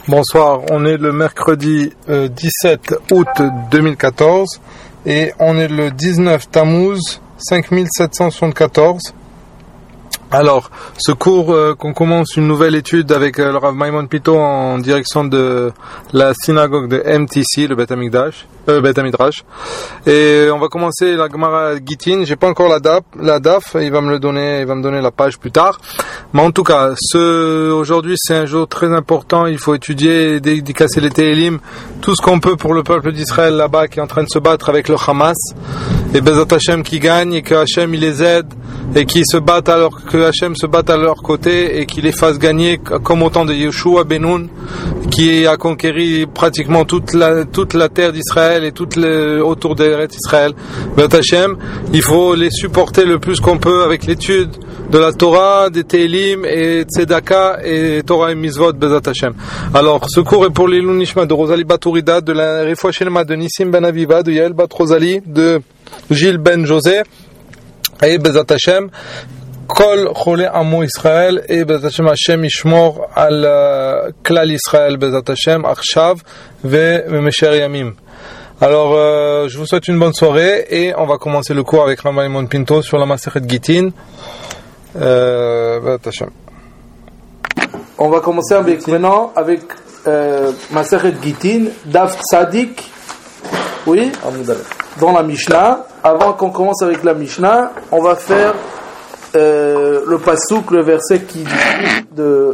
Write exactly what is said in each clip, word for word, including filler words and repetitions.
Bonsoir, on est le mercredi euh, dix-sept août deux mille quatorze et on est le dix-neuf Tammuz cinq mille sept cent soixante-quatorze. Alors, ce cours euh, qu'on commence une nouvelle étude avec euh, le Rav Maimon Pito en direction de la synagogue de M T C, le Beth Amikdash, euh, Beth Amidrash. Et on va commencer la Gemara Gittin. J'ai pas encore la daf, la daf, il va me le donner, il va me donner la page plus tard. Mais en tout cas, ce aujourd'hui c'est un jour très important. Il faut étudier, dédicacer les Télim, tout ce qu'on peut pour le peuple d'Israël là-bas qui est en train de se battre avec le Hamas. Et Bezat Hashem qui gagne et que Hashem il les aide et qui se battent alors que Hashem se batte à leur côté et qu'il les fasse gagner comme au temps de Yeshua Benoun qui a conquéri pratiquement toute la, toute la terre d'Israël et tout le, autour d'Eretz Israël. Bezat Hashem, il faut les supporter le plus qu'on peut avec l'étude de la Torah, des Télim et Tzedaka et Torah et Mizvot Bezat Hashem. Alors, ce cours est pour l'Ilun Nishma de Rosalie Batourida, de la Refoua Shelema de Nissim Ben Aviva, de Yael Bat Rosalie, de Gilles Ben José et Bezat Hashem Kol Chole Amo Israël et Bezat Hashem Hashem Yishmor al Klal Israël Bezat Hashem Achshav ve Mesher Yamim. Alors euh, je vous souhaite une bonne soirée et on va commencer le cours avec Rav Maimon Pinto sur la Masechet Gittin. Euh, Bezat Hashem. On va commencer avec maintenant avec euh, Masechet Gittin Daf Tzadik. Oui, dans la Mishnah. Avant qu'on commence avec la Mishnah, on va faire euh, le passouk, le verset qui dit de,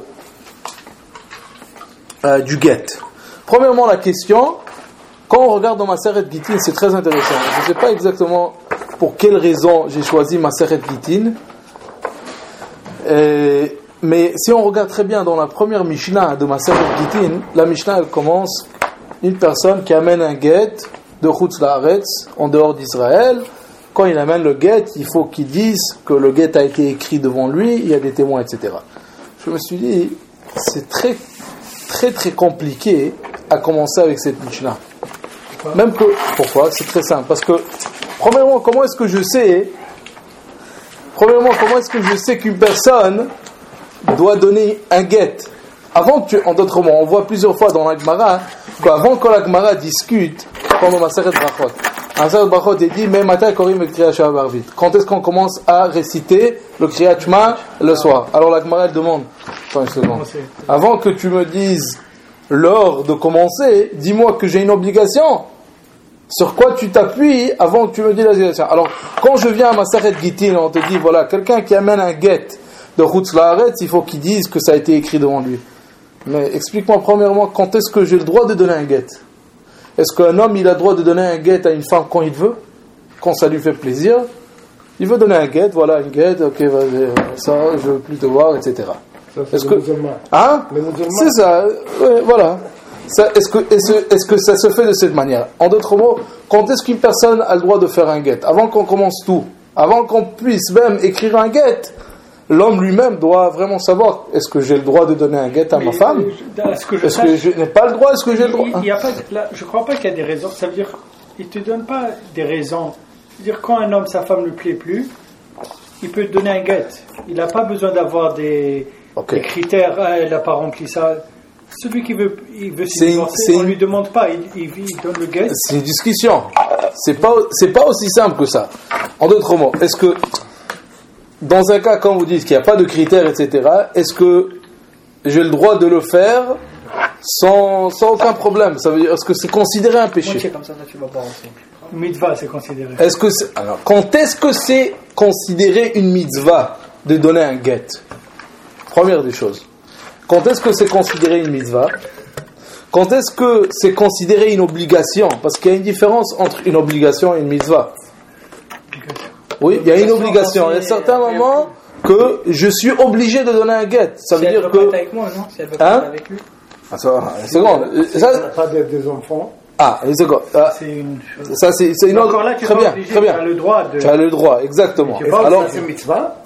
euh, du get. Premièrement, la question, quand on regarde dans Masechet Gittin, c'est très intéressant. Je ne sais pas exactement pour quelle raison j'ai choisi Masechet Gittin, euh, mais si on regarde très bien dans la première Mishnah de Masechet Gittin, la Mishnah elle commence une personne qui amène un get de Chutz La'aretz, en dehors d'Israël. Quand il amène le guet, il faut qu'il dise que le guet a été écrit devant lui, il y a des témoins, et cetera. Je me suis dit, c'est très, très, très compliqué à commencer avec cette Mishnah. Pourquoi? Même que, pourquoi? C'est très simple. Parce que, premièrement, comment est-ce que je sais, premièrement, comment est-ce que je sais qu'une personne doit donner un guet? Avant que, en d'autres mots, on voit plusieurs fois dans la Gemara, qu'avant que la Gemara discute, comme Masechet Brachot, Masechet Brachot est dit, mais matin korim et kriyat shema barvit. Quand est-ce qu'on commence à réciter le kriyat shema le soir? Alors la Gemara elle demande, attends une seconde, avant que tu me dises l'heure de commencer, dis-moi que j'ai une obligation. Sur quoi tu t'appuies avant que tu me dises l'obligation? Alors quand je viens à Masechet Gittin, on te dit voilà, quelqu'un qui amène un get de Chutz La'aretz, il faut qu'il dise que ça a été écrit devant lui. Mais explique-moi premièrement, quand est-ce que j'ai le droit de donner un get? Est-ce qu'un homme il a le droit de donner un get à une femme quand il veut, quand ça lui fait plaisir? Il veut donner un get, voilà un get, ok, vas-y, ça, je veux plus te voir, et cetera. Ça, c'est est-ce que, musulman. hein? C'est ça, ouais, voilà. Ça, est-ce que, est-ce, est-ce que ça se fait de cette manière? En d'autres mots, quand est-ce qu'une personne a le droit de faire un get? Avant qu'on commence tout, avant qu'on puisse même écrire un get, l'homme lui-même doit vraiment savoir, est-ce que j'ai le droit de donner un get à mais ma femme? Est-ce que je, est-ce que je n'ai pas le droit? Est-ce que j'ai le droit? Il, il y a pas, là, je ne crois pas qu'il y a des raisons. Ça veut dire qu'il ne te donne pas des raisons. C'est-à-dire quand un homme, sa femme ne lui plaît plus, il peut te donner un get. Il n'a pas besoin d'avoir des, okay. des critères. Ah, elle n'a pas rempli ça. Celui qui veut, il veut se divorcer, on ne lui demande pas, il, il, il donne le get. C'est une discussion. C'est pas, c'est pas aussi simple que ça. En d'autres mots, est-ce que dans un cas, quand vous dites qu'il n'y a pas de critères, et cetera, est-ce que j'ai le droit de le faire sans, sans aucun problème? Ça veut dire, est-ce que c'est considéré un péché? Moi, c'est comme ça, là, tu vas pas ensemble. Mitzvah, c'est considéré. Est-ce que c'est, alors, quand est-ce que c'est considéré une mitzvah de donner un get? Première des choses. Quand est-ce que c'est considéré une mitzvah? Quand est-ce que c'est considéré une obligation? Parce qu'il y a une différence entre une obligation et une mitzvah. Oui, il y a une obligation. Il y a certains moments que je suis obligé de donner un get. Ça veut dire que. Si elle veut pas avec moi, non? Si elle veut pas avec lui. Attends, une seconde. Ça, pas d'être des enfants. Ah, une seconde. Ah, c'est une. Ça, c'est, c'est une autre. Là, tu très bien, obligé, très bien. Tu as le droit de. Tu as le droit, exactement. Tu parles Alors, de la mitzvah?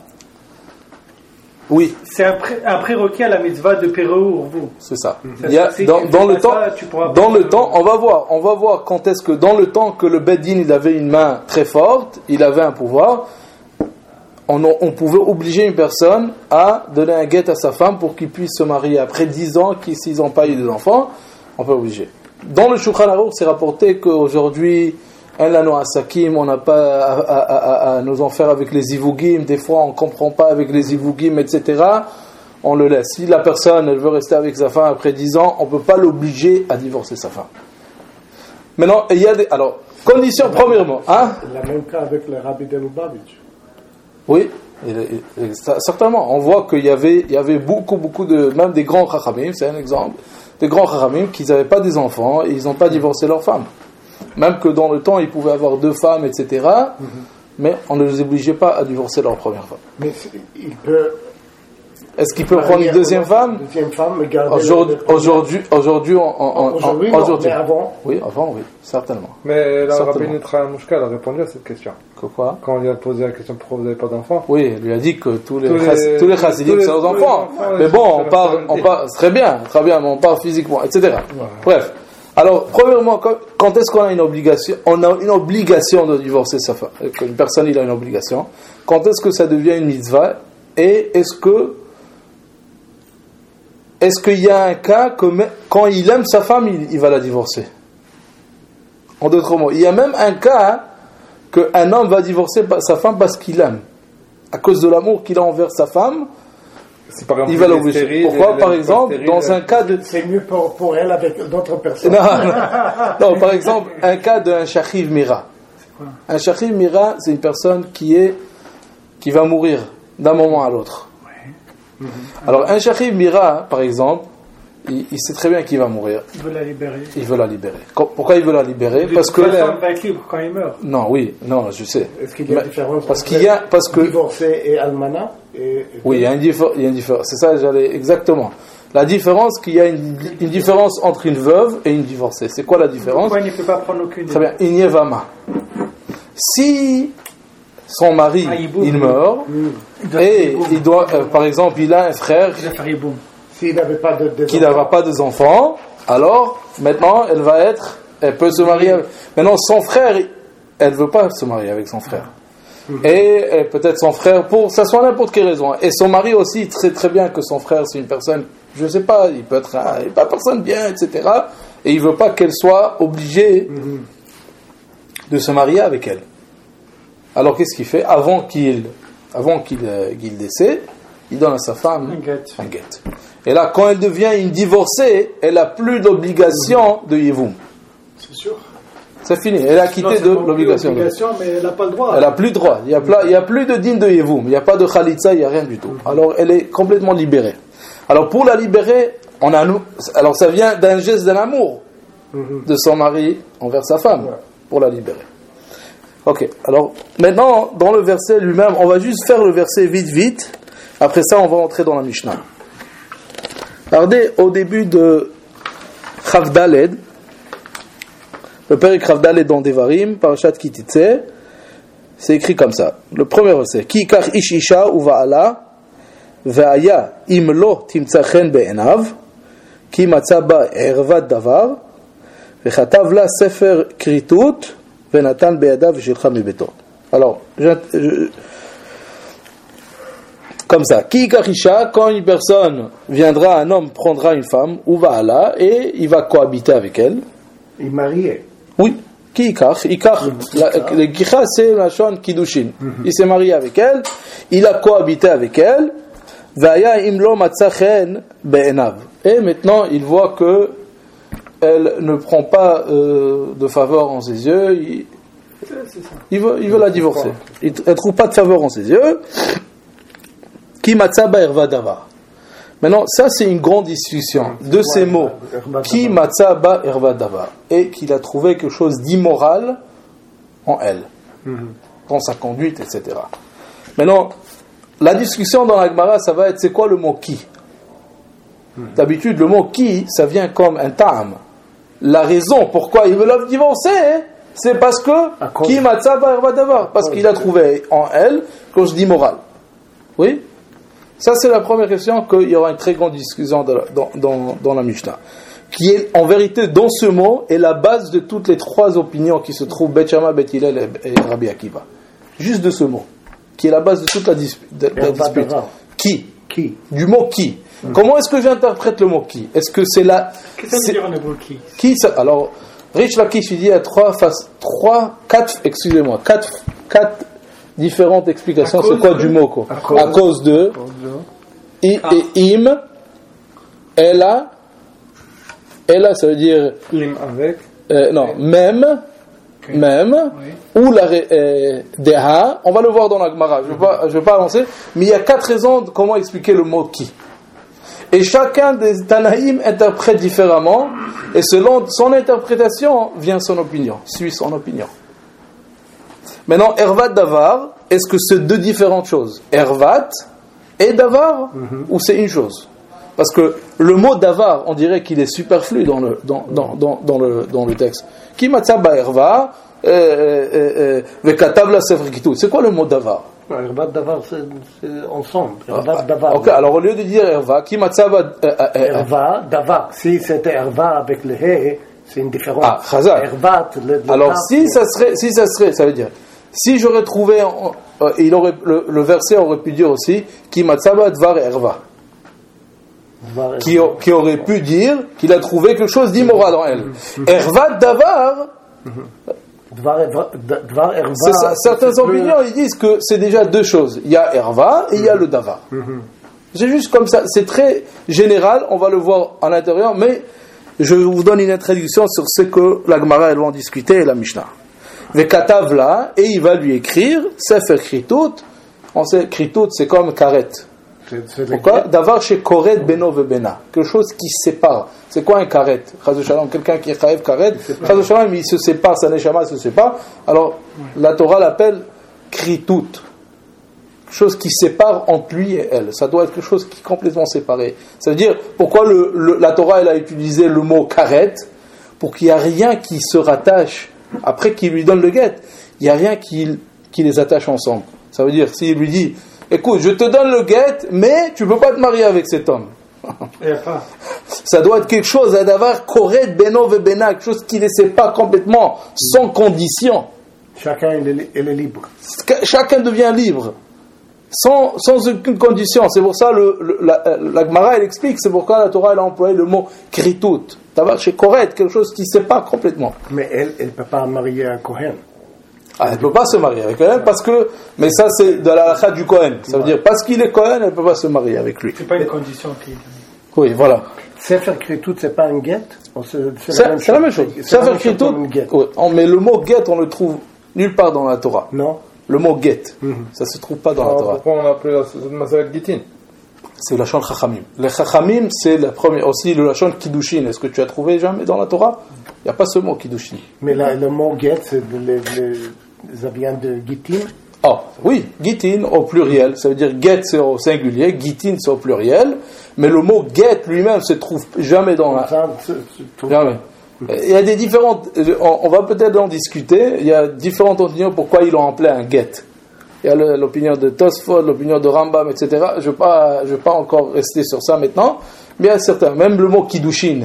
Oui. C'est un, pré, un prérequis à la mitzvah de Péréour, vous. C'est ça. Il y a, dans, dans le temps, ça, dans le temps, on va voir, on va voir quand est-ce que dans le temps que le Beddin il avait une main très forte, il avait un pouvoir. on, on pouvait obliger une personne à donner un guet à sa femme pour qu'il puisse se marier après dix ans, qui s'ils n'ont pas eu d'enfants, on peut obliger. Dans le Shulchan Aruch, c'est rapporté qu'aujourd'hui, un lano asakim, on n'a pas à, à, à, à nous en faire avec les ivugim, des fois on ne comprend pas avec les ivugim, et cetera. On le laisse. Si la personne elle veut rester avec sa femme après dix ans, on ne peut pas l'obliger à divorcer sa femme. Maintenant, il y a des. Alors, condition, premièrement. Hein? Le même cas avec le Rabbi de Lubavitch. Oui, il, il, il, certainement. On voit qu'il y avait, il y avait beaucoup, beaucoup de. Même des grands chachamim, c'est un exemple. Des grands chachamim qui n'avaient pas des enfants et ils n'ont pas divorcé leur femme. Même que dans le temps, ils pouvaient avoir deux femmes, et cetera. Mm-hmm. Mais on ne les obligeait pas à divorcer leur première femme. Mais il peut. Est-ce qu'il peut prendre une deuxième femme? Deuxième femme, mais garder aujourd'hui, le aujourd'hui, aujourd'hui, on, on, aujourd'hui, on, aujourd'hui. Mais avant. Oui, avant, oui, certainement. Mais la Certainement. Rabbi Nitra Mouchka a répondu à cette question. Que quoi? Quand on lui a posé la question pourquoi vous n'avez pas d'enfants. Oui, il lui a dit que tous les tous chas, les, tous les chassidim sont aux enfants. Mais bon, on part, on part, très bien, très bien, mais on part physiquement, et cetera. Ouais. Bref. Alors, premièrement, quand est-ce qu'on a une obligation? On a une obligation de divorcer sa femme. Une personne, il a une obligation. Quand est-ce que ça devient une mitzvah? Et est-ce que Est-ce qu'il y a un cas que quand il aime sa femme, il, il va la divorcer? En d'autres mots, il y a même un cas qu'un homme va divorcer sa femme parce qu'il l'aime. À cause de l'amour qu'il a envers sa femme, par exemple, il va l'obliger. Pourquoi? Par exemple, stérile, dans un cas de... C'est mieux pour, pour elle avec d'autres personnes. Non, non. non, par exemple, un cas d'un shachiv mira. C'est quoi? Un shachiv mira, c'est une personne qui, est, qui va mourir d'un moment à l'autre. Mm-hmm. Alors un shachiv mira, par exemple, il, il sait très bien qu'il va mourir. Il veut la libérer. Il veut la libérer. Pourquoi il veut la libérer? De Parce que la femme va être libre quand il meurt. Non, oui, non, je sais. Est-ce qu'il y a une différence parce qu'il y a, parce que divorcé et almana et, et... Oui, il y a une différence. Il y a une différence. C'est ça, j'allais exactement. La différence, qu'il y a une, une différence entre une veuve et une divorcée. C'est quoi la différence? Pourquoi il ne peut pas prendre aucune? Très bien. Inyevama. Si son mari, ah, il, il meurt, mmh. et il doit, euh, par exemple, il a un frère s'il n'avait pas de, de qui n'avait pas des enfants, alors maintenant elle va être, elle peut se marier. Avec, maintenant son frère, elle veut pas se marier avec son frère. Mmh. Et, et peut-être son frère, pour ça soit n'importe quelle raison. Et son mari aussi sait très bien que son frère c'est une personne, je sais pas, il peut être un, il pas personne bien, et cetera. Et il veut pas qu'elle soit obligée mmh. de se marier avec elle. Alors qu'est-ce qu'il fait? Avant qu'il, avant qu'il, euh, qu'il décède, il donne à sa femme un guet. Et là, quand elle devient une divorcée, elle n'a plus d'obligation de Yevoum. C'est sûr. C'est fini. Elle a quitté de l'obligation. Mais elle n'a pas le droit. Elle n'a plus de droit. Il n'y a, a plus de dîne de Yevoum. Il n'y a pas de Khalitza, il n'y a rien du tout. Alors elle est complètement libérée. Alors pour la libérer, on a, alors ça vient d'un geste de l'amour de son mari envers sa femme, pour la libérer. Ok, alors maintenant, dans le verset lui-même, on va juste faire le verset vite, vite. Après ça, on va entrer dans la Mishnah. Regardez, au début de Chav Daled, le père Chav Daled dans Devarim, Parashat Ki Titze, c'est écrit comme ça. Le premier verset, Ki kach ish isha uva'ala, ve'aya im lo timtza chen be'enav, ki matza ba ervat davar, ve'chatav la sefer kritut, ve'natan be'adav v'shilcha mibeto. Alors, je, je, comme ça, Ki karisha, quand une personne viendra, un homme prendra une femme, ou va là, et il va cohabiter avec elle. Il marié. Oui, Ki kach, ikach, le kicha c'est la shon kiddushin. Il s'est marié avec elle, il a cohabité avec elle, vaya imlo matzachen be'enav. Et maintenant, il voit que elle ne prend pas euh, de faveur en ses yeux, il, il, veut, il veut la divorcer. Il ne trouve pas de faveur en ses yeux. Ki matza ba erva davar. Maintenant, ça c'est une grande discussion de ces mots. Ki matza ba erva davar. Et qu'il a trouvé quelque chose d'immoral en elle, dans sa conduite, et cetera. Maintenant, la discussion dans la Gemara, ça va être c'est quoi le mot ki? D'habitude, le mot ki, ça vient comme un ta'am. La raison pourquoi il veut la divorcer, c'est parce que ki matza ba erva davar. Parce qu'il a trouvé en elle quelque chose d'immoral. Oui? Ça, c'est la première question qu'il y aura une très grande discussion dans, dans, dans, dans la Mishnah. Qui est, en vérité, dans ce mot, est la base de toutes les trois opinions qui se trouvent Beth Shammai, Beth Hillel et Rabbi Akiva. Juste de ce mot. qui est la base de toute la, disp- de, de la dispute. Qui Qui Du mot qui. Mmh. Comment est-ce que j'interprète le mot qui? Est-ce que c'est la. Qu'est-ce que ça veut dire le mot qui? Qui ça, alors, Rich Lakish, il dit à trois, face, trois, quatre, excusez-moi, quatre, quatre différentes explications c'est quoi de... du mot, quoi. À cause, à cause de. I, ah. Et im, ella, ella, ça veut dire. Im avec. Euh, non, même. Okay. Même, oui. Ou la euh, deha, on va le voir dans la Gemara, je ne vais, vais pas avancer, mais il y a quatre raisons de comment expliquer le mot qui. Et chacun des Tanaïm interprète différemment, et selon son interprétation vient son opinion, suit son opinion. Maintenant, Ervat Davar, est-ce que c'est deux différentes choses? Ervat et Davar, mm-hmm. ou c'est une chose? Parce que le mot Davar, on dirait qu'il est superflu dans le, dans, dans, dans, dans le, dans le texte. Ki matzaba erva, vekatab la sefer kitout. C'est quoi le mot davar? Erva davar, c'est, c'est ensemble. Erva davar. Ok, alors au lieu de dire erva, ki matzaba. Erva, davar. Si c'était erva avec le he, c'est une différence. Ah, chazal. Ervat, le, le alors si ça serait, si ça serait, ça veut dire, si j'aurais trouvé, euh, il aurait, le, le verset aurait pu dire aussi, ki matzaba dvar erva. Qui, qui aurait pu dire qu'il a trouvé quelque chose d'immoral en elle. Ervat davar, c'est ça, certains opinions ils disent que c'est déjà deux choses. Il y a erva et il y a le davar. C'est juste comme ça, c'est très général, on va le voir à l'intérieur, mais je vous donne une introduction sur ce que la Gemara elle va en discuter et la Mishnah. Vekatav là, et il va lui écrire Sefer Kritout. On sait Kritout c'est comme karet. Pourquoi? D'avoir chez Koret Beno Vebena, quelque chose qui sépare. C'est quoi un karet? Chazou Shalom, quelqu'un qui est chayev karet. Chazou Shalom, il se sépare, sa neshama se sépare. Alors, la Torah l'appelle kritout. Quelque chose qui sépare entre lui et elle. Ça doit être quelque chose qui est complètement séparé. Ça veut dire, pourquoi le, le, la Torah elle a utilisé le mot karet? Pour qu'il n'y a rien qui se rattache, après qu'il lui donne le guet, il n'y a rien qui, qui les attache ensemble. Ça veut dire, s'il lui dit, écoute, je te donne le guet, mais tu ne peux pas te marier avec cet homme. Ça doit être quelque chose à d'avoir koret beno vebena, quelque chose qui ne les sépare complètement, sans condition. Chacun il est, il est libre. Chacun devient libre, sans, sans aucune condition. C'est pour ça le, le, la, la Gemara elle explique, c'est pourquoi la Torah elle a employé le mot kritout. D'avoir chez koret, quelque chose qui sépare complètement. Mais elle ne peut pas marier un Kohen. Ah, elle ne peut pas se marier avec elle parce que, mais ça c'est de la halakha du Kohen. Ça veut dire parce qu'il est Kohen, elle ne peut pas se marier avec lui. C'est pas une condition qui. Oui, voilà. Sefer Kritout, c'est pas un get? C'est, c'est, c'est, la, même c'est la même chose. Sefer Kritout, oui, mais le mot get, on le trouve nulle part dans la Torah. Non. Le mot get, mm-hmm. ça se trouve pas dans Alors, la Torah. Pourquoi on a appelé la Masalat Gitin? C'est le Lachon Chachamim. Le Chachamim, c'est la première, aussi le Lachon Kiddushin. Est-ce que tu as trouvé jamais dans la Torah? Il n'y a pas ce mot Kiddushin. Mais là, le mot get, c'est le, le, ça vient de Gitin. Ah, oui, Gitin au pluriel, ça veut dire get c'est au singulier, Gitin c'est au pluriel, mais le mot get lui-même se trouve jamais dans la. Jamais. Il y a des différentes, on va peut-être en discuter, il y a différentes opinions pourquoi ils l'ont appelé un get. Il y a le, l'opinion de Tosfot, l'opinion de Rambam, et cetera. Je ne vais pas, je vais pas encore rester sur ça maintenant, mais il y a certains, même le mot Kiddushin,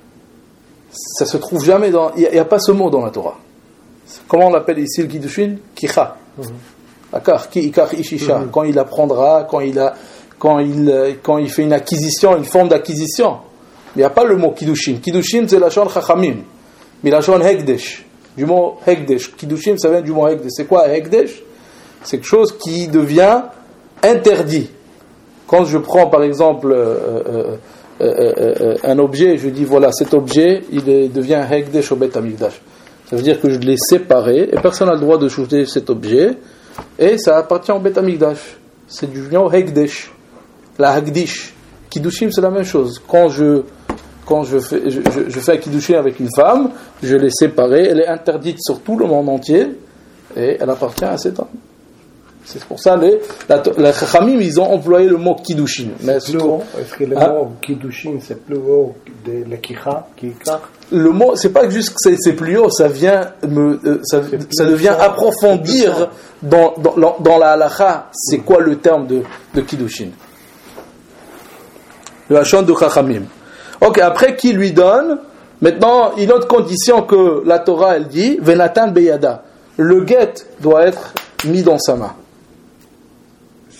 ça se trouve jamais dans, il n'y a, a pas ce mot dans la Torah. Comment on l'appelle ici le Kiddushin? Kicha. D'accord, mm-hmm. Quand il apprendra, quand il, a, quand, il, quand il fait une acquisition, une forme d'acquisition. Il n'y a pas le mot Kiddushin. Kiddushin, c'est la Lachon Chachamim. Mais la Lachon Hekdesh. Du mot Hekdesh. Kiddushin, ça vient du mot Hekdesh. C'est quoi Hekdesh? C'est quelque chose qui devient interdit. Quand je prends par exemple euh, euh, euh, euh, un objet, je dis voilà, cet objet, il est, devient Hekdesh au Bet Hamikdash. Ça veut dire que je l'ai séparé et personne n'a le droit de toucher cet objet. Et ça appartient au Bet Hamikdash. C'est du nom Hekdesh, la Hagdish. Kiddushin, c'est la même chose. Quand je, quand je fais, je, je, je fais un Kiddushin avec une femme, je l'ai séparée, elle est interdite sur tout le monde entier, et elle appartient à cet homme. C'est pour ça les, la, la Chachamim, ils ont employé le mot Kiddushin. Mais c'est plus haut. Est-ce que le hein? mot Kiddushin, c'est plus haut de la Kicha, Kikach? Le mot, c'est pas juste que c'est, c'est plus haut, ça vient me, euh, ça, ça devient fort, approfondir dans, dans, dans la halakha, c'est quoi le terme de, de Kiddushin. Le Lachon de Chachamim. Ok, après qui lui donne, maintenant, une autre condition que la Torah, elle dit, Venatan Beyada. Le guet doit être mis dans sa main.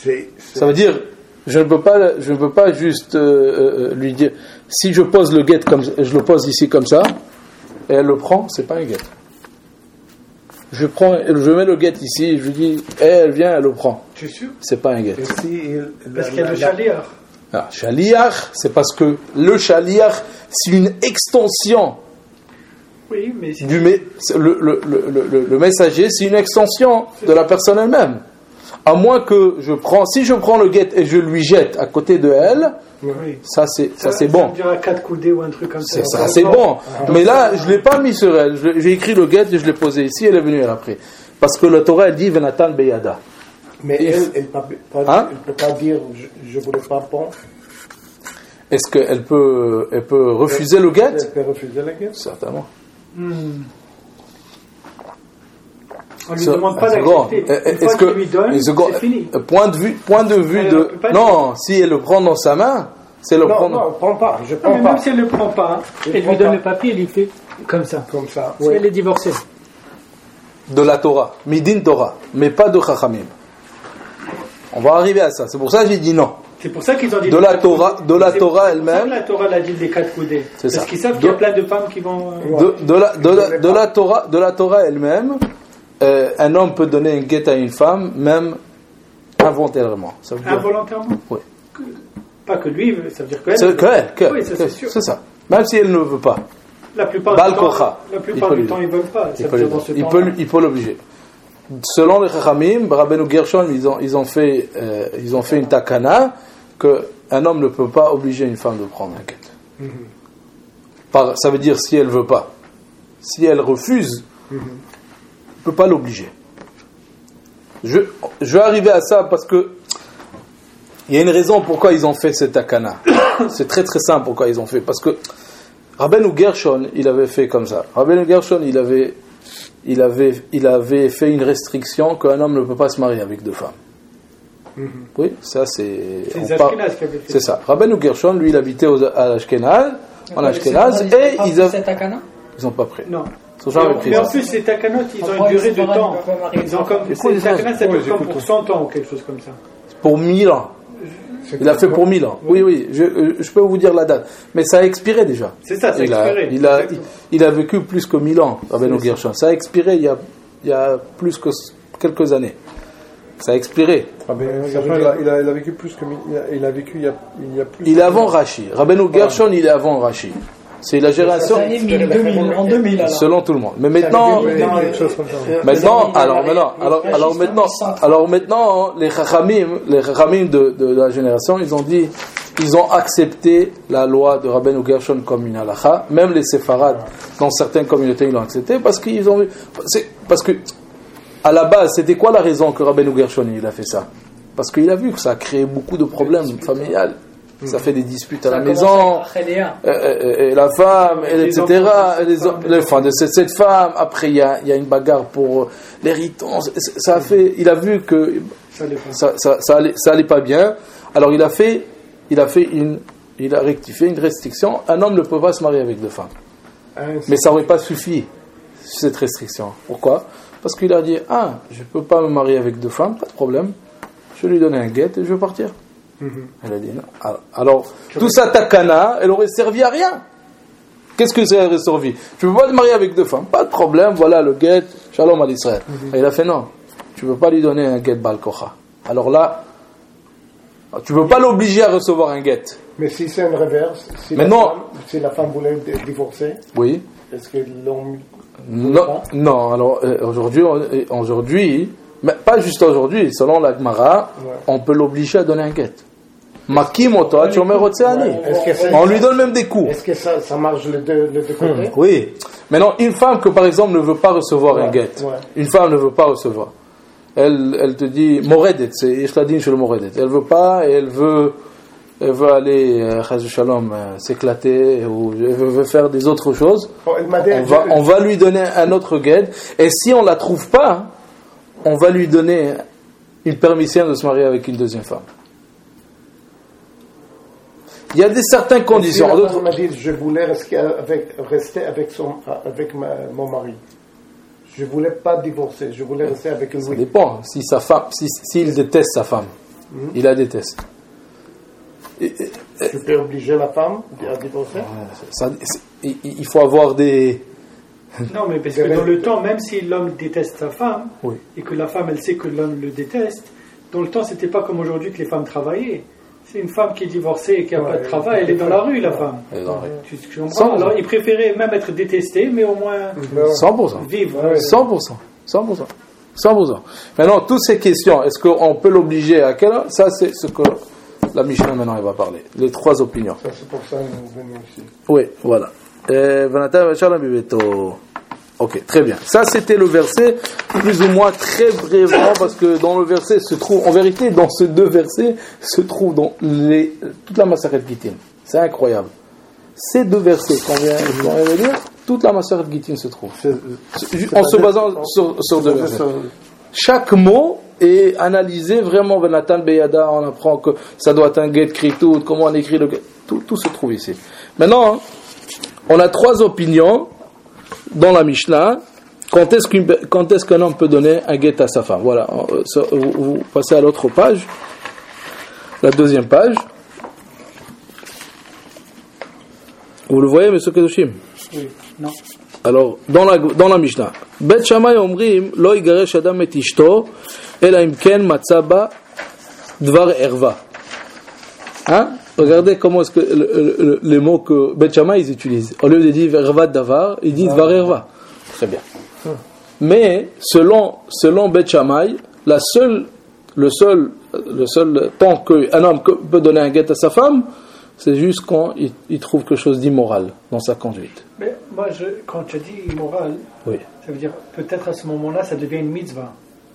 c'est, c'est... Ça veut dire, je ne peux pas, je ne peux pas juste euh, euh, lui dire, si je pose le guet comme, je le pose ici comme ça, et elle le prend, c'est pas un guet. Je prends, je mets le guet ici, je lui dis, eh, elle vient, elle le prend. Tu es sûr? C'est pas un guet. Si il, Parce qu'il y a le shaliach. Ah, shaliach, c'est parce que le shaliach, c'est une extension. Oui, mais si Du mé- le, le, le, le, le messager, c'est une extension de la personne elle-même. À moins que je prends, si je prends le guet et je lui jette à côté de elle, oui. ça c'est, ça, Ça, c'est ça bon. me dira quatre coudées ou un truc comme ça. C'est ça, c'est bon. Mais là, je ne l'ai pas mis sur elle. Je l'ai- J'ai écrit le guet et je l'ai posé ici, elle est venue elle après. Parce que la Torah, elle dit Venatan Beyada. Mais Et- elle, elle ne peut, Hein? peut pas dire je ne voulais pas bon. Est-ce qu'elle peut, elle peut refuser le guet? Elle peut refuser la guerre. Certainement. Hmm. On lui Ça- demande pas une seconde. d'accepter. Euh, Une fois Est-ce qu'il que lui donne, une seconde. c'est fini. Euh, Point de vue, point de vue Elle de. peut pas Non, si elle le prend dans sa main, c'est le Non, prendre. non, prends pas, je Non, prends mais pas. même si elle ne le prend pas, Je elle prends lui donne pas. le papier, elle lui fait comme ça. Comme ça, Si oui. elle est divorcée. De la Torah, midin Torah, mais pas de Chachamim. On va arriver à ça. C'est pour ça que j'ai dit non. C'est pour ça qu'ils ont dit De les la quatre Torah- coudées. de la C'est Torah pour ça elle-même. que la Torah l'a dit des quatre coudées. C'est Parce ça. qu'ils savent qu'il y a De- plein de femmes qui vont. euh, De, de la, de, la, de, la Torah, de la Torah elle-même, euh, un homme peut donner un guet à une femme, même involontairement. Ça veut dire, Involontairement. oui. Que- Pas que lui, ça veut dire qu'elle. C'est que, que, Oui, ça que- c'est sûr. c'est ça. Même si elle ne veut pas. La plupart Bal du temps, kocha. la Il plupart peut du lui temps, dire. ils veulent pas. Il Ça peut, veut lui dire dans dire. ce il, temps-là. peut, il peut l'obliger. Selon les Chachamim, Rabbeinu Gershon, ils ont, ils ont fait, euh, ils ont fait une takana que un homme ne peut pas obliger une femme de prendre un guet. Par, ça veut dire si elle veut pas. Si elle refuse, il ne peut pas l'obliger. Je, je vais arriver à ça parce que il y a une raison pourquoi ils ont fait cette takana. C'est très très simple pourquoi ils ont fait. Parce que Rabbeinu Gershon, il avait fait comme ça. Rabbeinu Gershon, il avait, il avait, il avait fait une restriction qu'un homme ne peut pas se marier avec deux femmes. Oui, ça c'est. C'est on les parle- Ashkénazes qui avaient fait C'est ça. Rabbeinu Gershon, lui, il habitait aux, à l'Ashkenaz, en Ashkenaz, et ils ont. avaient, ils n'ont pas pris. Non. Ils ont jamais pris Mais en ça. plus, ces takanot, ils ont Pourquoi une durée ils de se temps. marient, ils peuvent marier Ils ont comme, Écoute, ces les takanot, ça Ouais, dure comme j'écoute. pour cent ans ou quelque chose comme ça. Pour mille ans. Il a fait pour mille ans. Oui, oui, je, euh, je peux vous dire la date. Mais ça a expiré déjà. C'est ça, ça a il a, expiré. il, a, il, Exactement. il a vécu plus que mille ans, Rabbeinu Gershon. Ça a expiré il y a, il y a plus que s- quelques années. Ça a expiré. Ah ben, Gershon, il, a, il, a, il a vécu plus que mille- il a, il a vécu il y a, il y a plus. Il est avant Rashi. Rabbeinu Gershon, il est avant Rashi. C'est la génération Ça y est, mille, deux mille, en deux mille alors. selon tout le monde. Mais maintenant, Oui, quelque chose comme ça. maintenant, alors maintenant, alors, alors maintenant, alors maintenant, les Chachamim, les Chachamim de, de la génération, ils ont dit, ils ont accepté la loi de Rabbeinu Gershon comme une halakha. Même les séfarades, dans certaines communautés, ils l'ont accepté parce qu'ils ont vu, c'est, parce que, à la base, c'était quoi la raison que Rabbeinu Gershon, il a fait ça? Parce qu'il a vu que ça a créé beaucoup de problèmes familiales. Ça fait des disputes à la maison, euh, euh, et la femme, et Les et cetera. enfants de et les, cette en- les enfants de cette, cette femme. Après, il y a, il y a une bagarre pour euh, l'héritance. C'est- Ça a fait. Il a vu que Ça dépend. ça, ça, ça, allait, ça allait pas bien. Alors, il a fait, il a fait une, il a rectifié une restriction. Un homme ne peut pas se marier avec deux femmes. Mais ça n'aurait pas suffi cette restriction. Pourquoi? Parce qu'il a dit ah, je peux pas me marier avec deux femmes, pas de problème. Je lui donne un guet et je vais partir. Elle a dit non. Alors, alors, tout ça takana, elle aurait servi à rien. Qu'est-ce que ça aurait servi? Tu peux pas te marier avec deux femmes, pas de problème, voilà le guet, shalom à l'Israël. Et il a fait non, tu peux pas lui donner un guet bal kocha. Alors là, tu peux pas l'obliger à recevoir un guet. Mais si c'est une reverse, si, Mais la, non. Femme, si la femme voulait d- divorcer, Oui. est-ce qu'ils l'ont mis? Non, non. Alors euh, aujourd'hui, on- euh, aujourd'hui, mais pas juste aujourd'hui, selon la Gemara, Ouais. on peut l'obliger à donner un guet. Makim oto, tu omer otseani. Est-ce que c'est- On lui donne même des coups. Est-ce que ça, ça marche les deux, les deux côtés? Oui. Maintenant, une femme que par exemple ne veut pas recevoir un Ouais, guet, ouais. une femme ne veut pas recevoir. Elle, elle te dit moredet, c'est ishladin chez le moredet. Elle veut pas, et elle veut, elle veut aller, euh, chas shalom, euh, s'éclater ou elle veut, veut faire des autres choses. Bon, elle m'a dit, On va, je- on va lui donner un autre guet. Et si on la trouve pas, on va lui donner une permission de se marier avec une deuxième femme. Il y a des certaines conditions. Si la D'autres- femme m'a dit, je voulais rester avec, rester avec, son, avec ma- mon mari. Je voulais pas divorcer, je voulais rester avec Ça lui. dépend. Si sa femme, si, s'il déteste sa femme. Mmh. Il la déteste. Et, et, tu peux obliger la femme à divorcer? Ça, il, il faut avoir des... Non, mais parce que dans le temps, même si l'homme déteste sa femme, oui. et que la femme, elle sait que l'homme le déteste, dans le temps, c'était pas comme aujourd'hui que les femmes travaillaient. C'est une femme qui est divorcée et qui n'a ouais, pas de travail, elle est dans la rue, la femme. Elle est dans la rue. Tu, tu comprends? Alors, il préférait même être détesté, mais au moins cent pour cent. Vivre. Ouais, cent pour cent. cent pour cent. cent pour cent. Maintenant, toutes ces questions, est-ce qu'on peut l'obliger à quelle heure? Ça, c'est ce que la Mishnah, maintenant, elle va parler. Les trois opinions. Ça, c'est pour ça que nous venons ici. Oui, voilà. Ok, très bien. Ça, c'était le verset, plus ou moins très brièvement, parce que dans le verset se trouve, en vérité, dans ces deux versets, se trouve dans les, toute la Maseret Gittin. C'est incroyable. Ces deux versets qu'on vient, qu'on vient de dire, toute la Maseret Gittin se trouve. C'est, c'est en se basant sur, sur deux versets. Chaque mot est analysé vraiment. Venatan Beyada, on apprend que ça doit être un get kritout, comment on écrit le get. Tout, tout se trouve ici. Maintenant, on a trois opinions dans la Mishnah. Quand est-ce, qu'une, quand est-ce qu'un homme peut donner un get à sa femme? Voilà. Vous, vous passez à l'autre page, la deuxième page. Vous le voyez, monsieur Kedoshim? Oui, non. Alors, dans la, dans la Mishnah, Bet Shammai omrim, lo yigaresh adam et ishto, ela im ken matza ba dvar erva. Hein? Regardez comment est-ce que le, le, le, les mots que Bet Shammai ils utilisent. Au lieu de dire erva davar, ils disent dvar erva. Très bien. Mais, selon, selon Bet Shammai, la seule, le seul, le seul temps qu'un homme peut donner un guet à sa femme, c'est juste quand il, il trouve quelque chose d'immoral dans sa conduite. Mais moi, je, quand tu dis immoral, oui. Ça veut dire peut-être à ce moment-là, ça devient une mitzvah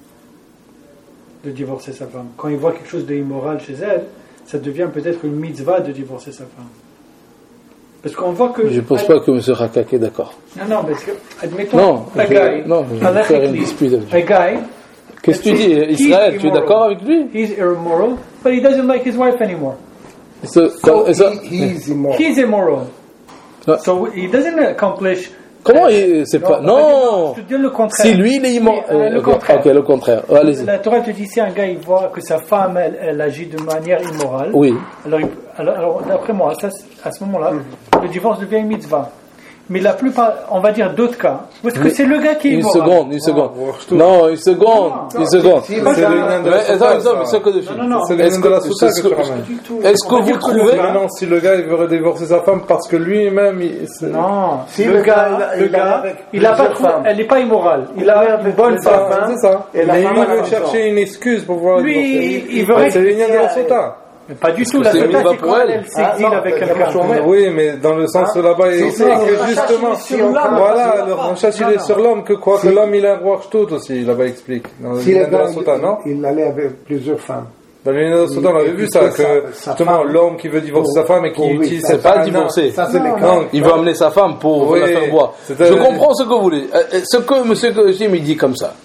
de divorcer sa femme. Quand il voit quelque chose d'immoral chez elle, ça devient peut-être une mitzvah de divorcer sa femme. Parce qu'on voit que... Je ne pense elle... pas que M. Rakak est d'accord. Non, non, parce que, admettons, non, un je, guy, non, je vais faire une dispute avec lui. Un guy, qu'est-ce que tu dis, Israël, tu es d'accord avec lui? He's immoral, but he doesn't like his wife anymore. So, so he, he's immoral. He's immoral. Ah. So he doesn't accomplish. Comment il, c'est non, pas non. Je te dis le contraire. Si lui il est immoral. Euh, le okay. contraire. Ok, le contraire. Allez-y. La Torah te dit si un gars il voit que sa femme elle, elle agit de manière immorale. Oui. Alors, il, alors, alors d'après moi, ça, à ce moment-là, mm. le divorce devient une mitzvah. Mais la plupart, on va dire d'autres cas, où est-ce que c'est le gars qui est une immoral? Seconde, une seconde, une non, une seconde, non, une seconde. C'est l'union de la Souta. Non, non, c'est l'union de la Souta que tu ramènes. Est-ce que vous trouvez... Maintenant, si le gars il veut divorcer sa femme parce que lui-même... Il, non, si le, le gars, le gars, il n'a pas trouvé, elle n'est pas immorale. Il a une bonne femme. C'est ça. Et mais il veut chercher une excuse pour pouvoir divorcer. Il veut... C'est l'union de la Souta. Mais pas du tout, la Souta, c'est quand elle s'exile avec quelqu'un. Oui, mais dans le sens là-bas, il dit que justement, voilà, le rachat il est sur l'homme, que quoi que l'homme il a un roi tout aussi, là-bas il explique. Dans l'union de la Souta, non? Il allait avec plusieurs femmes. Dans l'union de la Souta, on avait vu ça, que justement l'homme qui veut divorcer sa femme et qui utilise... C'est pas divorcer. Il veut amener sa femme pour la faire boire. Je comprends ce que vous voulez. Ce que M. Kodesim il dit comme ça.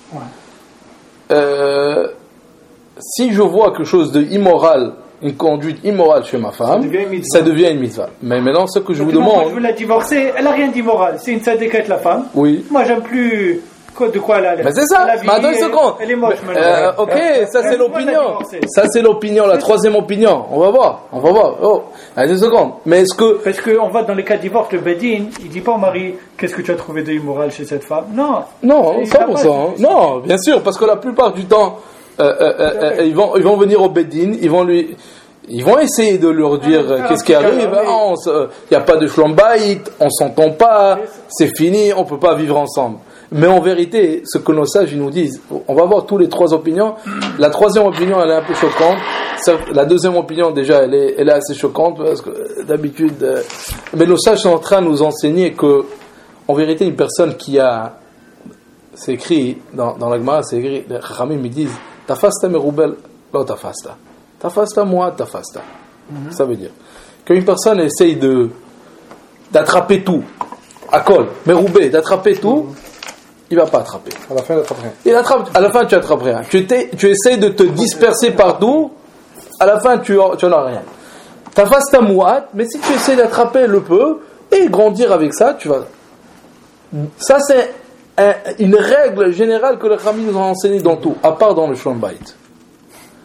Si je vois quelque chose d'immoral, une conduite immorale chez ma femme, ça devient une mitzvah. Mais maintenant, ce que je vous demande... Quand je veux la divorcer, elle n'a rien d'immoral. C'est une sadéquette, la femme. Oui. Moi, j'aime plus... De quoi elle a l'air. Mais c'est ça. Mais attends une seconde. Elle est moche maintenant. Euh, ok, ça c'est l'opinion. Ça c'est l'opinion, la troisième opinion. On va voir. On va voir. Oh, attends une seconde. Mais est-ce que... Parce qu'on va dans les cas de divorce, le Bedin, il dit pas au mari, qu'est-ce que tu as trouvé d'immoral chez cette femme? Non. Non, cent pour cent. Non, bien sûr, parce que la plupart du temps, euh, euh, euh, euh, ils vont, ils vont venir au Bedin, ils vont lui... Ils vont essayer de leur dire ah, qu'est-ce qui arrive. Il n'y a pas de shlombaït, on s'entend pas, c'est fini, on peut pas vivre ensemble. Mais en vérité, ce que nos sages nous disent, on va voir tous les trois opinions. La troisième opinion, elle est un peu choquante. La deuxième opinion, déjà, elle est, elle est assez choquante parce que d'habitude, euh, mais nos sages sont en train de nous enseigner que, en vérité, une personne qui a, c'est écrit dans, dans la Gemara, c'est écrit, les Chachamim me disent, tafasta meroubel, lo tafasta. Tafasta moi, tafasta. Mm-hmm. Ça veut dire qu'une personne essaye de d'attraper tout, à col, meroubé, d'attraper tout. Mm-hmm. Il ne va pas attraper. À la fin, il attrape rien. Il attrape, à la fin, tu attrapes rien. Tu, tu essaies de te disperser partout, à la fin, tu n'en as rien. Ta face ta mouate, mais si tu essaies d'attraper le peu et grandir avec ça, tu vas. Ça, c'est un, une règle générale que les Rami nous ont enseignée dans tout, à part dans le Shalom Bayit.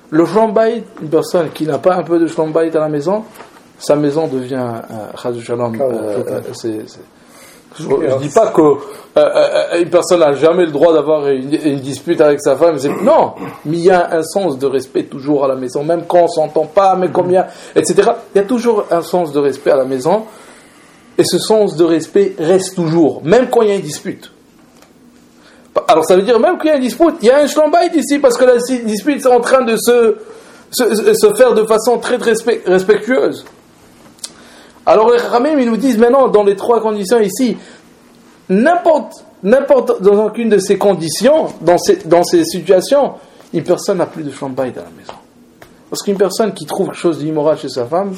Le shlombait, une personne qui n'a pas un peu de shlombait à la maison, sa maison devient chas shalom. C'est, c'est, je ne dis pas que euh, une personne n'a jamais le droit d'avoir une, une dispute avec sa femme. C'est, non, mais il y a un sens de respect toujours à la maison, même quand on ne s'entend pas, mais combien, et cetera. Il y a toujours un sens de respect à la maison, et ce sens de respect reste toujours, même quand il y a une dispute. Alors ça veut dire même qu'il y a une dispute, il y a un shlombait ici, parce que la dispute est en train de se, se, se faire de façon très, très respectueuse. Alors les Ramim, ils nous disent maintenant, dans les trois conditions ici, n'importe, n'importe dans aucune de ces conditions, dans ces, dans ces situations, une personne n'a plus de shlombait dans la maison. Parce qu'une personne qui trouve quelque chose d'immoral chez sa femme,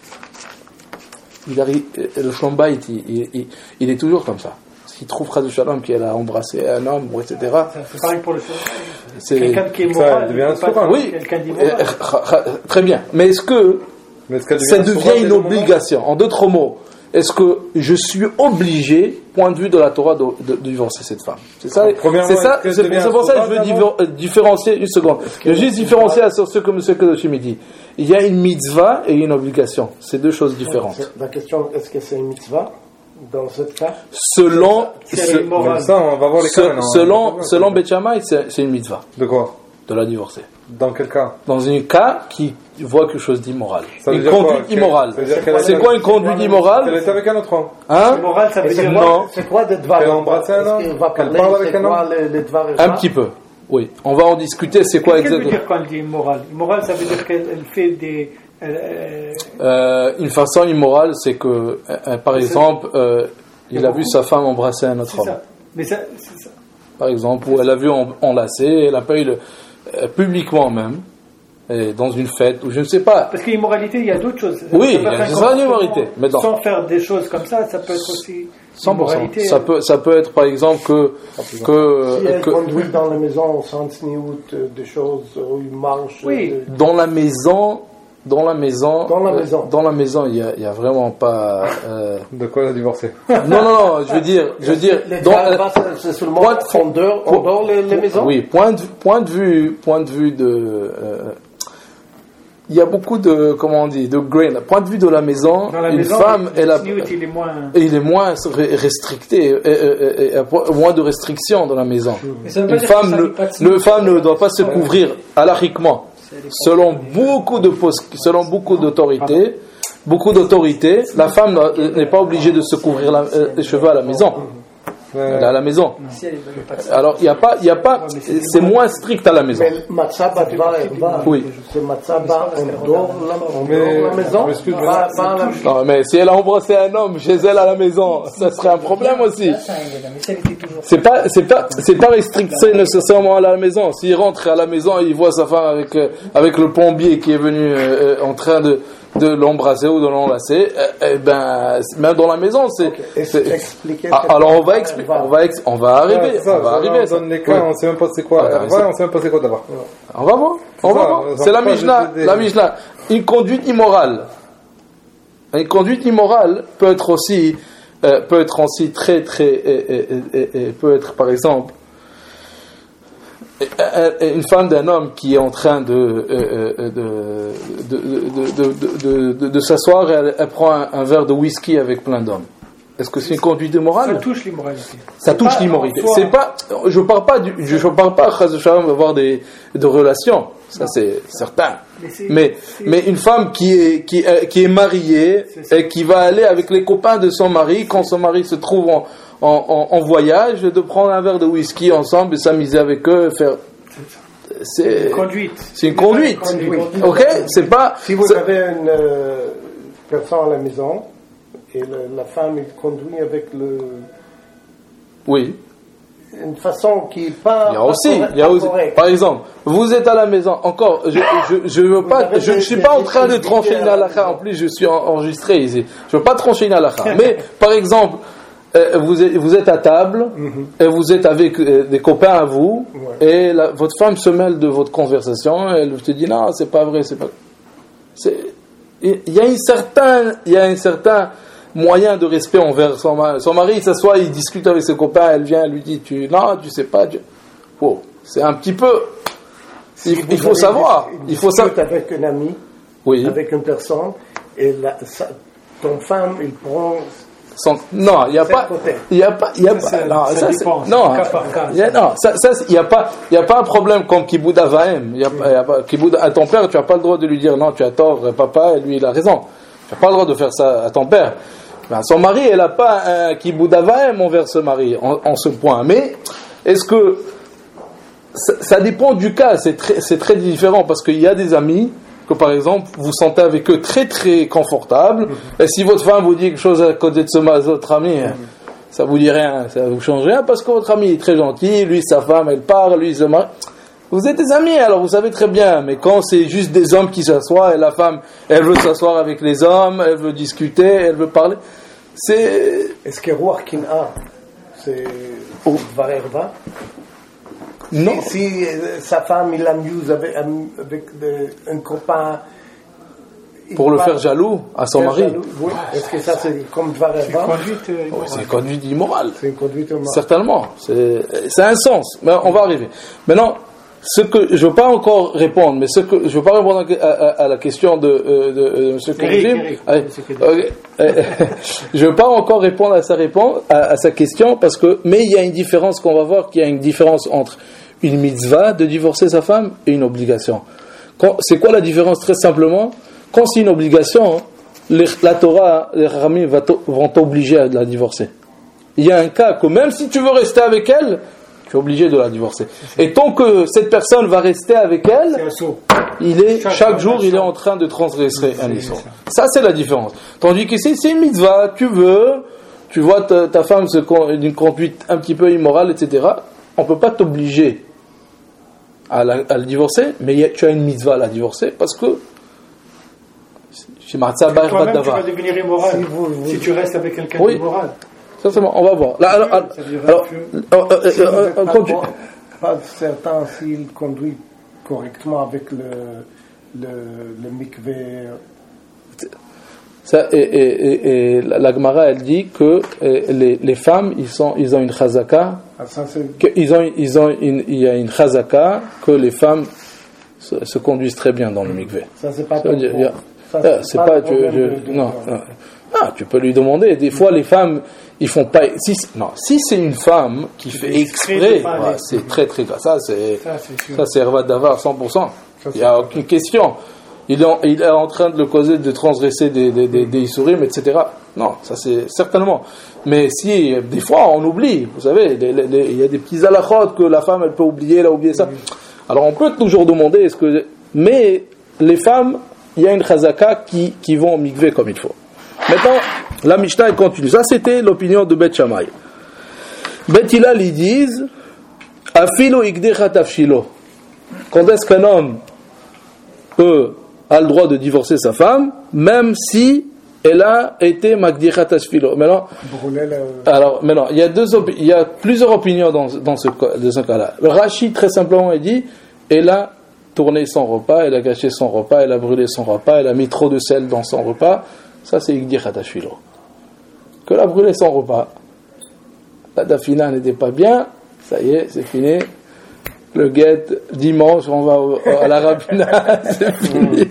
il arrive, le shlombait, il, il, il, il est toujours comme ça. S'il trouve chas shalom qu'elle a embrassé un homme, et cetera. C'est pareil pour le shlombait. Quelqu'un qui est moral, oui, quelqu'un d'immoral. Très bien. Mais est-ce que Mais est-ce ça devient une obligation? En d'autres mots, est-ce que je suis obligé, point de vue de la Torah, de, de, de divorcer cette femme? C'est ça. C'est, ça, c'est, c'est pour ça que je veux div- différencier une seconde. Je veux juste différencier sur ce que M. Kedoshim dit. Il y a une mitzvah et une obligation. C'est deux choses différentes. La question, est-ce que c'est une mitzvah dans ce cas? Selon, c'est, c'est ce, ça, on va voir les ce, cas, selon, selon Beth Shammai, c'est, c'est une mitzvah. De quoi? De la divorcer. Dans quel cas? Dans un cas qui voit quelque chose d'immoral. Une conduite immorale. C'est quoi une conduite immorale? Elle est avec un autre homme. Hein? Immoral, ça veut dire non. C'est quoi de dvar? Elle embrasse un homme? Elle parle avec un homme? Un petit peu. Oui. On va en discuter. C'est quoi exactement? Qu'est-ce que veut dire quand elle dit immoral? Immoral, ça veut dire qu'elle fait des. Euh... Euh, une façon immorale, c'est que, euh, par exemple, euh, il a vu sa femme embrasser un autre c'est homme. Ça. Mais ça, c'est ça. Par exemple, ou elle a vu enlacer, elle a pas eu le, euh, publiquement même, et dans une fête, ou je ne sais pas. Parce qu'immoralité, il y a d'autres choses. Ça oui, il y a une immoralité. Mais non. Sans faire des choses comme ça, ça peut être aussi. cent pour cent. Ça peut, ça peut être par exemple que. que si elle que, conduit dans la maison sans sniout, des choses où il marche. Oui. De... Dans la maison. Dans la maison, dans la maison, euh, dans la maison, il y a, il y a vraiment pas. Euh... De quoi la divorcer? Non, non, non. Je veux dire, je veux dire. Les dans, euh, c'est seulement point de, en dehors, en dehors les, les maisons. Oui, point de, point de vue, point de vue de. Euh, il y a beaucoup de, comment on dit, de grain. Point de vue de la maison, la une maison, femme, elle a, il est moins, il est moins restricté, et, et, et, et, moins de restrictions dans la maison. Une femme, ne, le femme ne doit pas se couvrir alachiquement. Selon beaucoup de selon beaucoup d'autorités, beaucoup d'autorités, la femme n'est pas obligée de se couvrir la, euh, les cheveux à la maison. Elle est à la maison. Alors il y a pas, il y a pas, c'est moins strict à la maison. Mais matzaba va, oui. C'est matzaba en dehors de la maison. Non, mais si elle a embrassé un homme chez elle à la maison, ça serait un problème aussi. C'est pas, c'est pas, c'est pas restricté nécessairement à la maison. S'il rentre à la maison et il voit sa femme avec avec le plombier qui est venu euh, en train de de l'embrasser ou de l'enlacer, eh ben, même dans la maison, c'est. Okay. c'est ah, alors on va expliquer, on va, ex, on va arriver, ouais, ça, on va arriver. On donne les cas, oui. On sait même pas c'est quoi. Ouais, ouais, on sait même pas c'est quoi d'abord. On va voir, on ça, va voir. C'est la Mishnah, la Mishnah. Une conduite immorale. Une conduite immorale peut être aussi, euh, peut être aussi très très, et, et, et, et peut être par exemple. Une femme d'un homme qui est en train de, de, de, de, de, de, de s'asseoir et elle, elle prend un, un verre de whisky avec plein d'hommes. Est-ce que c'est une conduite immorale? Ça touche l'immoralité. Ça touche l'immoralité. C'est pas, je parle pas du, je parle pas d'avoir des, de relations. Ça c'est certain. Mais, c'est, mais, c'est... mais une femme qui est, qui, qui est mariée et qui va aller avec les copains de son mari quand son mari se trouve en, En, en, en voyage, de prendre un verre de whisky ensemble et s'amuser avec eux, faire. C'est une conduite. C'est une conduite. conduite. Ok, c'est pas. Si vous c'est... avez une euh, personne à la maison et le, la femme il conduit avec le. Oui. Une façon qui est pas. Il y a aussi, il y a aussi. Par exemple, vous êtes à la maison. Encore, je je je veux pas, je, je suis pas en train de trancher une halakha. En plus, je suis enregistré ici. Je veux pas trancher une halakha. Mais par exemple. Euh, vous, êtes, vous êtes à table mm-hmm. et vous êtes avec euh, des copains à vous ouais. et la, votre femme se mêle de votre conversation et elle te dit non c'est pas vrai c'est pas c'est il y a un certain il y a un certain moyen de respect envers son mari. Son mari il s'assoit il discute avec ses copains elle vient elle lui dit tu non tu sais pas tu... wow. C'est un petit peu Si il, il faut savoir. Des, il faut savoir. Avec un ami, oui. avec une personne, et la, sa, ton femme, il prend. Son, non, il n'y a pas, il y a pas, il y a ça, pas, non, ça, ça, dépend, non, cas par cas, il y a, non, ça, ça, il y a pas, il y a pas un problème comme Kiboud Avaim. Il y a, il y a pas, Kiboud à ton père, tu as pas le droit de lui dire non, tu as tort, papa, et lui il a raison. Tu n'as pas le droit de faire ça à ton père. Ben, son mari, elle n'a pas un Kiboud Avaim envers ce mari, en, en ce point. Mais est-ce que ça, ça dépend du cas, c'est très, c'est très différent parce qu'il y a des amis que par exemple vous sentez avec eux très très confortable, et si votre femme vous dit quelque chose à côté de ce votre ami, ça vous dit rien, ça vous change rien parce que votre ami est très gentil, lui sa femme elle parle, lui se marie. Vous êtes des amis, alors vous savez très bien, mais quand c'est juste des hommes qui s'assoient et la femme elle veut s'asseoir avec les hommes, elle veut discuter, elle veut parler, c'est. Est-ce que Ruach Kin'a c'est Oh. Varerva? Non. Si, si euh, sa femme il l'amuse avec, avec de, un copain. Pour le faire jaloux à son mari. Jaloux, oui. Est-ce que ça c'est comme Varerva? Conduite, euh, Oui, c'est une conduite immorale. C'est une conduite immorale. Certainement, c'est, c'est un sens. Mais on va arriver. Maintenant, ce que je veux pas encore répondre, mais ce que je veux pas répondre à, à, à la question de, euh, de, de M. Kourim. Je veux pas encore répondre à sa réponse, à, à sa question, parce que mais il y a une différence qu'on va voir, qu'il y a une différence entre une mitzvah de divorcer sa femme et une obligation. Quand, c'est quoi la différence très simplement? Quand c'est une obligation, les, la Torah, les Rami vont t'obliger à la divorcer. Il y a un cas que même si tu veux rester avec elle, tu es obligé de la divorcer. Et tant que cette personne va rester avec elle, il est, chaque, chaque jour, il est en train de transgresser un issur. Ça, c'est la différence. Tandis que si c'est une mitzvah, tu veux, tu vois ta, ta femme se d'une conduite un petit peu immorale, et cetera, on ne peut pas t'obliger à la, à la divorcer, mais y a, tu as une mitzvah à la divorcer parce que toi-même, tu vas devenir immoral si, vous, vous, si tu restes avec quelqu'un oui. d'immoral. Certainement, on va voir. Là, alors, alors, alors, alors, euh, euh, euh, pas, pas, pas certain s'il conduit correctement avec le, le, le mikvé. Ça, et, et, et, et la Gemara, elle dit que les, les femmes, ils, sont, ils ont une chazaka, ah, ça, ils ont, ils ont une, il y a une chazaka que les femmes se, se conduisent très bien dans le mikvé. Ça, c'est pas. Ça veut dire, il y a, Ça, c'est, c'est pas, pas tu, je, non, non. Ah, tu peux lui demander. Des fois, les femmes, ils font pas. Si, non, si c'est une femme qui fait exprès, ouais, c'est très très grave. Ça, c'est ça, c'est, ça, c'est Hervat Davar cent pour cent. Il n'y a aucune question. Il est, en, il est en train de le causer de transgresser des des des, des isurim, et cetera. Non, ça c'est certainement. Mais si des fois on oublie, vous savez, les, les, les, il y a des petits halachot que la femme elle peut oublier, elle a oublié ça. Alors on peut toujours demander, est-ce que, mais les femmes, il y a une chazaka qui, qui vont au mikvé comme il faut. Maintenant, la Mishnah elle continue. Ça, c'était l'opinion de Beth Shammai. Beth Hillel, ils disent Afilo igdecha tafshilo. Quand est-ce qu'un homme peut, a le droit de divorcer sa femme, même si elle a été magdicha tafshilo. Maintenant, alors, maintenant, il y a deux, opi- il y a plusieurs opinions dans, dans ce, dans ce cas-là. Le Rashi, très simplement, il dit elle a tourné son repas, elle a gâché son repas, elle a brûlé son repas, elle a mis trop de sel dans son repas. Ça, c'est Igdir Hatashvilo. Que elle a brûlé son repas. La dafina n'était pas bien, ça y est, c'est fini. Le guet, dimanche, on va au, à la rabbina, c'est fini.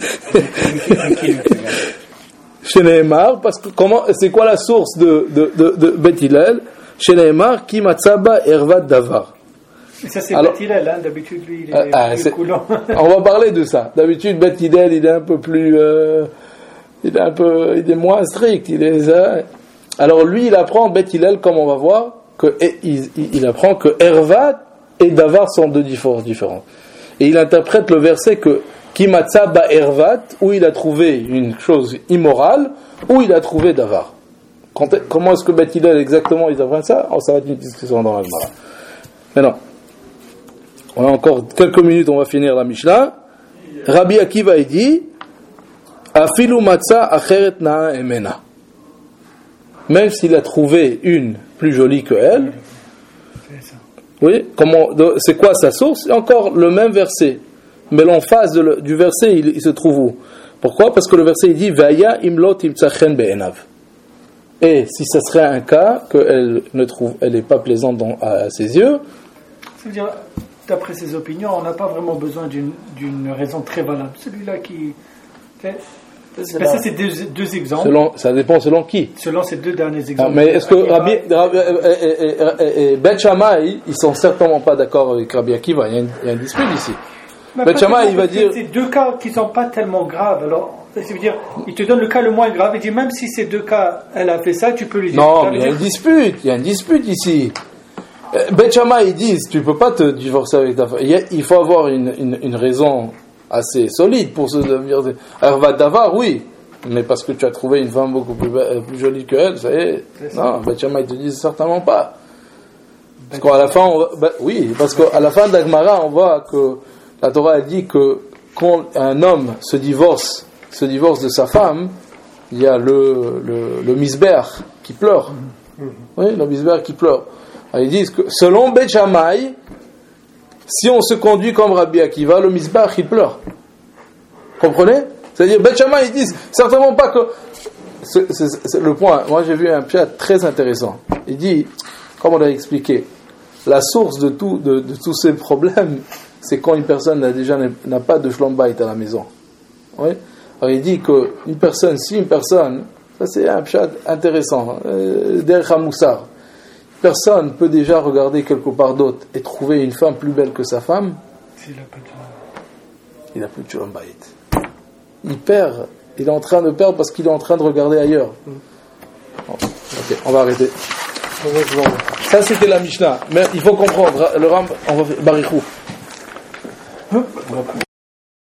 Chez Nehemar, parce que comment, c'est quoi la source de, de, de, de Beth Hillel? Chez Nehemar, Ki Matzaba Ervat Davar. Ça, c'est Beth Hillel, hein. D'habitude, lui, il est ah, plus coulant. On va parler de ça. D'habitude, Beth Hillel, il est un peu plus, euh, il est un peu, il est moins strict, il est, euh, alors lui, il apprend, Beth Hillel, comme on va voir, que, il, il apprend que Ervat et Davar sont deux différences différentes. Et il interprète le verset que, Ki Matza ba Ervat, où il a trouvé une chose immorale, où il a trouvé Davar. Quand, comment est-ce que Beth Hillel exactement, ils apprennent ça? Oh, ça va être une discussion dans la Gemara. Maintenant, on a encore quelques minutes, on va finir la Mishnah. Rabbi Akiva, il dit, Afilu matza acheret na'a emena. Même s'il a trouvé une plus jolie que elle. Oui, comment, c'est quoi sa source? C'est encore le même verset. Mais l'emphase de, du verset, il, il se trouve où? Pourquoi? Parce que le verset il dit Vaya imlot imtzachen be'enav. Et si ce serait un cas qu'elle ne trouve, elle n'est pas plaisante dans, à, à ses yeux. C'est-à-dire, d'après ses opinions, on n'a pas vraiment besoin d'une, d'une raison très valable. Celui-là qui... C'est, c'est ben ça, c'est deux, deux exemples. Selon, ça dépend selon qui. Selon ces deux derniers exemples. Ah, mais est-ce que Rabbi, Rabbi, et, et, et Bet Shammai, ils sont certainement pas d'accord avec Rabbi Akiva. Il y a, une, il y a un dispute ici. Bet Shammai, il va dire... C'est deux cas qui ne sont pas tellement graves. Alors, ça veut dire, il te donne le cas le moins grave. Il dit, même si ces deux cas, elle a fait ça, tu peux lui dire... Non, mais il y a une dispute. Il y a une dispute ici. Bet Shammai, ils disent, tu peux pas te divorcer avec ta femme. Il faut avoir une, une, une raison assez solide pour se divorcer. Hervat Davar, oui. Mais parce que tu as trouvé une femme beaucoup plus, plus jolie qu'elle, ça y est. C'est non, Bet Shammai te dit certainement pas. Parce qu'à la fin, on va, ben, oui, parce qu'à la fin de la Gemara, on voit que la Torah elle dit que quand un homme se divorce, se divorce de sa femme, il y a le, le, le misber qui pleure. Mm-hmm. Oui, le misber qui pleure. Alors, ils disent que selon Bet Shammai, si on se conduit comme Rabbi Akiva, le misber il pleure. Comprenez? C'est-à-dire, Bet Shammai, ils disent certainement pas que. C'est, c'est, c'est le point. Moi, j'ai vu un pshat très intéressant. Il dit, comme on l'a expliqué, la source de, tout, de, de tous ces problèmes, c'est quand une personne n'a déjà n'a pas de shlom bayit à la maison. Oui? Alors, il dit que une personne, si une personne, ça c'est un pshat intéressant, euh, derech hamoussar, personne peut déjà regarder quelque part d'autre et trouver une femme plus belle que sa femme. S'il n'a pas de... Il n'a plus de shlom bayit. Il perd, il est en train de perdre parce qu'il est en train de regarder ailleurs. Bon, ok, on va arrêter. Ça c'était la Mishnah, mais il faut comprendre, le Ram, on va faire Barichou.